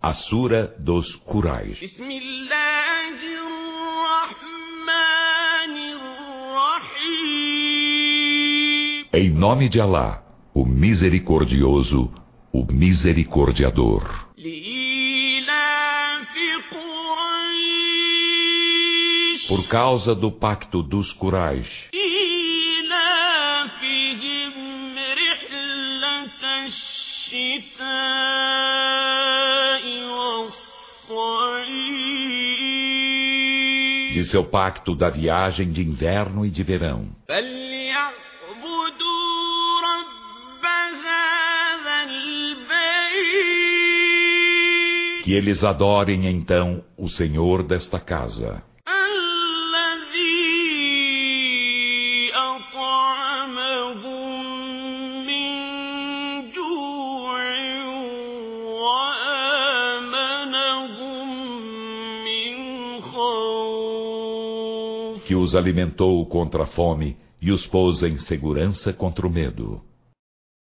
A Sura dos Quraish. Em nome de Alá, o Misericordioso, o Misericordiador. Por causa do pacto dos Quraish, de seu pacto da viagem de inverno e de verão. Que eles adorem então o Senhor desta casa, que os alimentou contra a fome e os pôs em segurança contra o medo.